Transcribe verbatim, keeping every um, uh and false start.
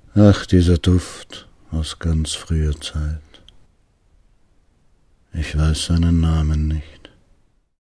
Ach, dieser Duft aus ganz früher Zeit. Ich weiß seinen Namen nicht.